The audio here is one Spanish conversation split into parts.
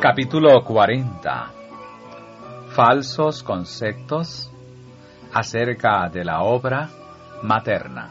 Capítulo 40. Falsos conceptos acerca de la obra materna.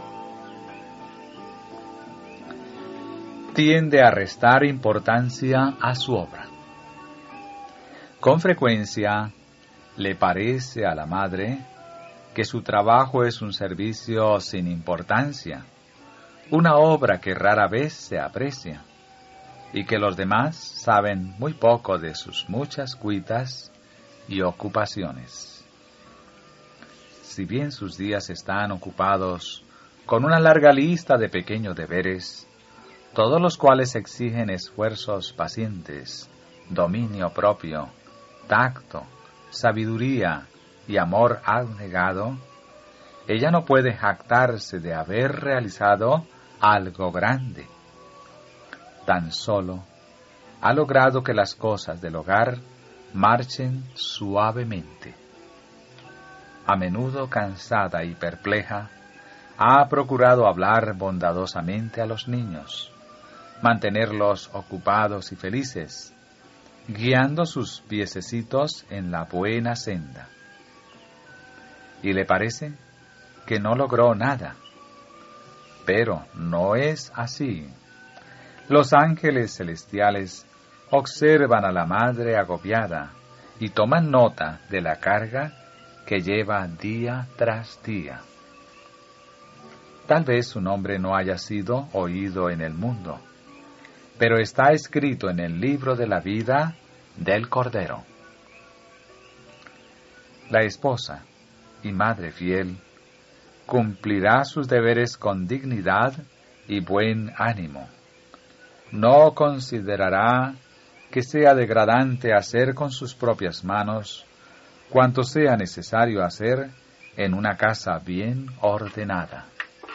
Tiende a restar importancia a su obra. Con frecuencia le parece a la madre que su trabajo es un servicio sin importancia, una obra que rara vez se aprecia, y que los demás saben muy poco de sus muchas cuitas y ocupaciones. Si bien sus días están ocupados con una larga lista de pequeños deberes, todos los cuales exigen esfuerzos pacientes, dominio propio, tacto, sabiduría y amor abnegado, ella no puede jactarse de haber realizado algo grande. Tan solo ha logrado que las cosas del hogar marchen suavemente. A menudo cansada y perpleja, ha procurado hablar bondadosamente a los niños, mantenerlos ocupados y felices, guiando sus piececitos en la buena senda. Y le parece que no logró nada. Pero no es así. Los ángeles celestiales observan a la madre agobiada y toman nota de la carga que lleva día tras día. Tal vez su nombre no haya sido oído en el mundo, pero está escrito en el libro de la vida del Cordero. La esposa y madre fiel cumplirá sus deberes con dignidad y buen ánimo. No considerará que sea degradante hacer con sus propias manos cuanto sea necesario hacer en una casa bien ordenada.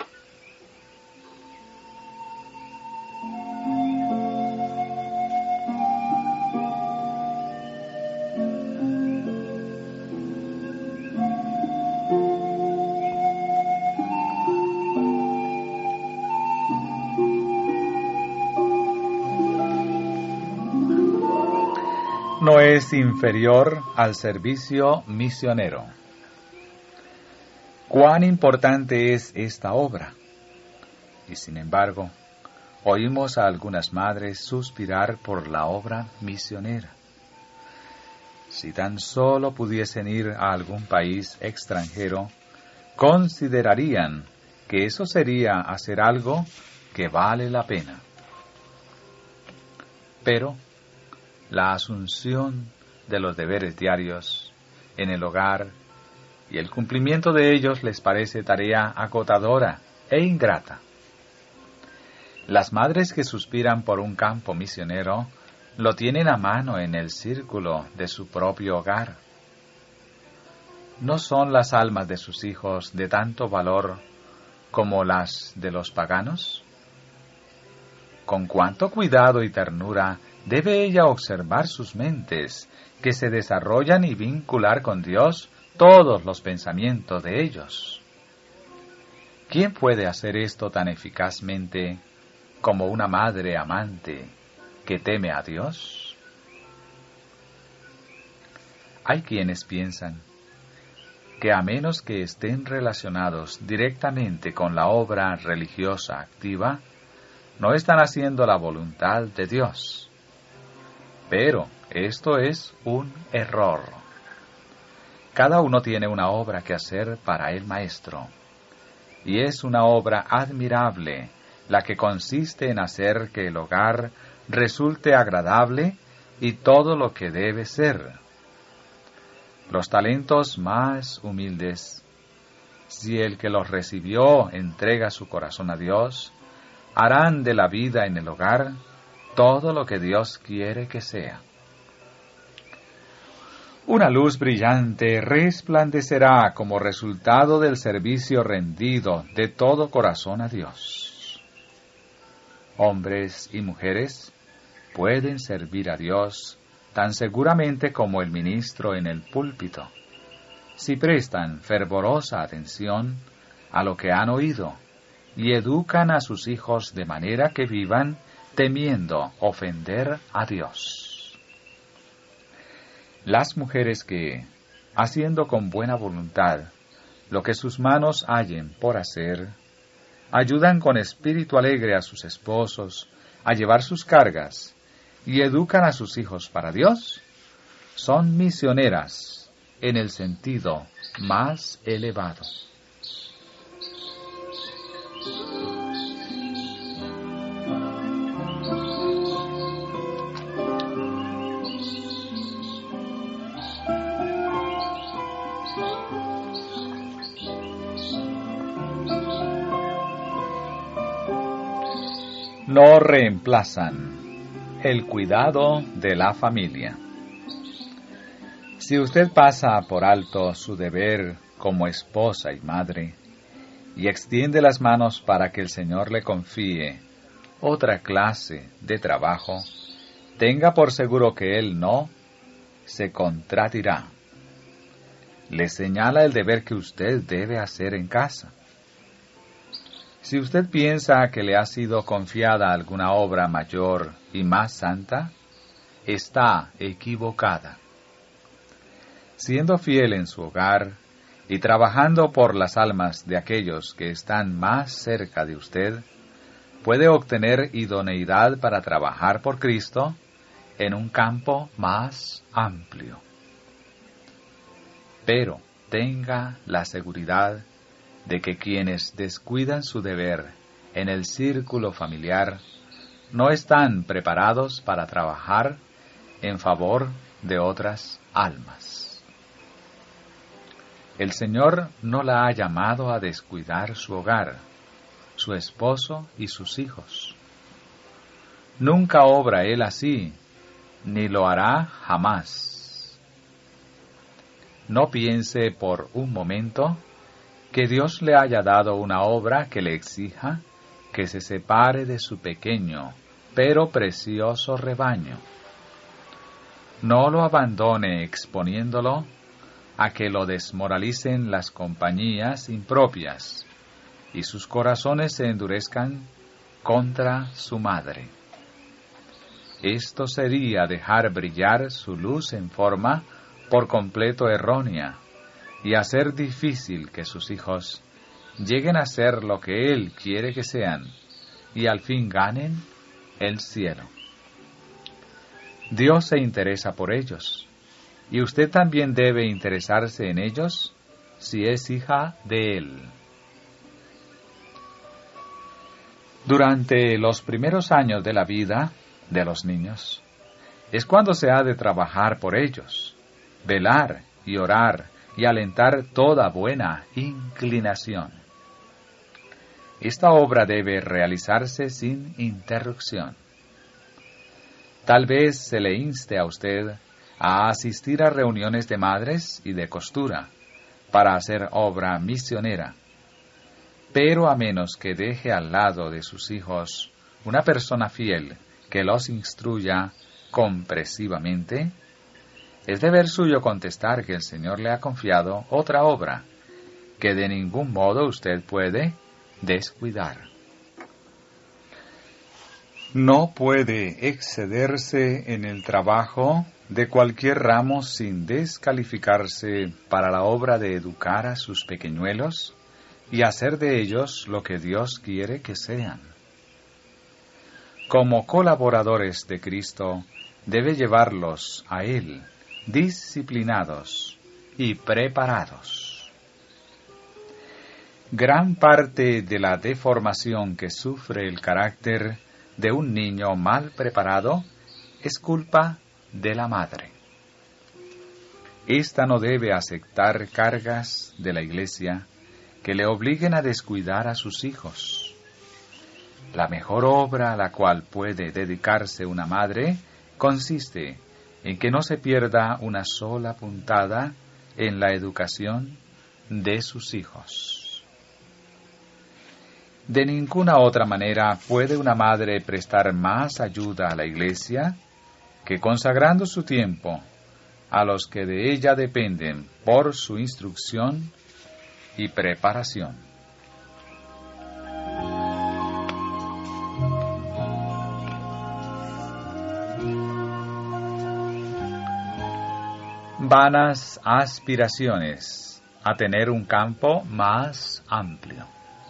No es inferior al servicio misionero. Cuán importante es esta obra. Y sin embargo, oímos a algunas madres suspirar por la obra misionera. Si tan solo pudiesen ir a algún país extranjero, considerarían que eso sería hacer algo que vale la pena. Pero la asunción de los deberes diarios en el hogar y el cumplimiento de ellos les parece tarea agotadora e ingrata. Las madres que suspiran por un campo misionero lo tienen a mano en el círculo de su propio hogar. ¿No son las almas de sus hijos de tanto valor como las de los paganos? Con cuánto cuidado y ternura debe ella observar sus mentes, que se desarrollan y vincular con Dios todos los pensamientos de ellos. ¿Quién puede hacer esto tan eficazmente como una madre amante que teme a Dios? Hay quienes piensan que a menos que estén relacionados directamente con la obra religiosa activa, no están haciendo la voluntad de Dios. Pero esto es un error. Cada uno tiene una obra que hacer para el Maestro, y es una obra admirable la que consiste en hacer que el hogar resulte agradable y todo lo que debe ser. Los talentos más humildes, si el que los recibió entrega su corazón a Dios, harán de la vida en el hogar todo lo que Dios quiere que sea. Una luz brillante resplandecerá como resultado del servicio rendido de todo corazón a Dios. Hombres y mujeres pueden servir a Dios tan seguramente como el ministro en el púlpito, si prestan fervorosa atención a lo que han oído y educan a sus hijos de manera que vivan temiendo ofender a Dios. Las mujeres que, haciendo con buena voluntad lo que sus manos hallen por hacer, ayudan con espíritu alegre a sus esposos a llevar sus cargas y educan a sus hijos para Dios, son misioneras en el sentido más elevado. No reemplazan el cuidado de la familia. Si usted pasa por alto su deber como esposa y madre, y extiende las manos para que el Señor le confíe otra clase de trabajo, tenga por seguro que Él no se contradirá. Le señala el deber que usted debe hacer en casa. Si usted piensa que le ha sido confiada alguna obra mayor y más santa, está equivocada. Siendo fiel en su hogar y trabajando por las almas de aquellos que están más cerca de usted, puede obtener idoneidad para trabajar por Cristo en un campo más amplio. Pero tenga la seguridad de que quienes descuidan su deber en el círculo familiar no están preparados para trabajar en favor de otras almas. El Señor no la ha llamado a descuidar su hogar, su esposo y sus hijos. Nunca obra Él así, ni lo hará jamás. No piense por un momento que Dios le haya dado una obra que le exija que se separe de su pequeño, pero precioso rebaño. No lo abandone exponiéndolo a que lo desmoralicen las compañías impropias y sus corazones se endurezcan contra su madre. Esto sería dejar brillar su luz en forma por completo errónea y hacer difícil que sus hijos lleguen a ser lo que Él quiere que sean y al fin ganen el cielo. Dios se interesa por ellos, y usted también debe interesarse en ellos si es hija de Él. Durante los primeros años de la vida de los niños, es cuando se ha de trabajar por ellos, velar y orar y alentar toda buena inclinación. Esta obra debe realizarse sin interrupción. Tal vez se le inste a usted a asistir a reuniones de madres y de costura para hacer obra misionera, pero a menos que deje al lado de sus hijos una persona fiel que los instruya comprensivamente, es deber suyo contestar que el Señor le ha confiado otra obra que de ningún modo usted puede descuidar. No puede excederse en el trabajo de cualquier ramo sin descalificarse para la obra de educar a sus pequeñuelos y hacer de ellos lo que Dios quiere que sean. Como colaboradores de Cristo, debe llevarlos a Él, disciplinados y preparados. Gran parte de la deformación que sufre el carácter de un niño mal preparado es culpa de la madre. Esta no debe aceptar cargas de la Iglesia que le obliguen a descuidar a sus hijos. La mejor obra a la cual puede dedicarse una madre consiste en que no se pierda una sola puntada en la educación de sus hijos. De ninguna otra manera puede una madre prestar más ayuda a la Iglesia que consagrando su tiempo a los que de ella dependen por su instrucción y preparación. vanas aspiraciones a tener un campo más amplio.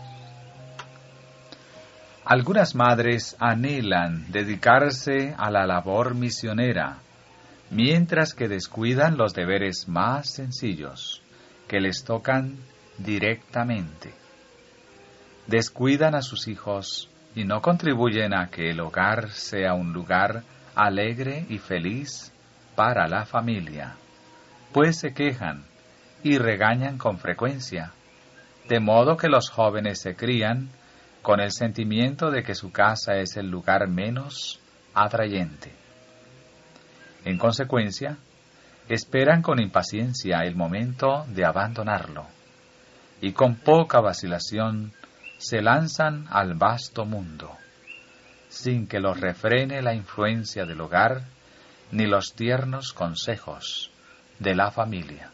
Algunas madres anhelan dedicarse a la labor misionera, mientras que descuidan los deberes más sencillos, que les tocan directamente. Descuidan a sus hijos y no contribuyen a que el hogar sea un lugar alegre y feliz para la familia, pues se quejan y regañan con frecuencia, de modo que los jóvenes se crían con el sentimiento de que su casa es el lugar menos atrayente. En consecuencia, esperan con impaciencia el momento de abandonarlo, y con poca vacilación se lanzan al vasto mundo, sin que los refrene la influencia del hogar ni los tiernos consejos de la familia.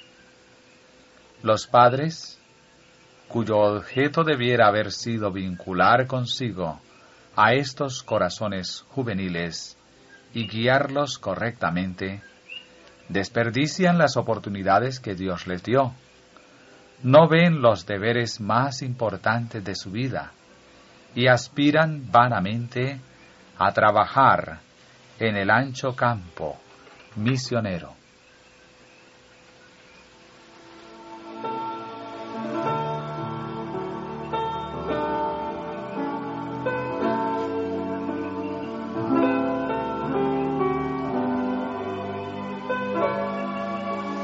Los padres, cuyo objeto debiera haber sido vincular consigo a estos corazones juveniles y guiarlos correctamente, desperdician las oportunidades que Dios les dio. No ven los deberes más importantes de su vida y aspiran vanamente a trabajar en el ancho campo misionero.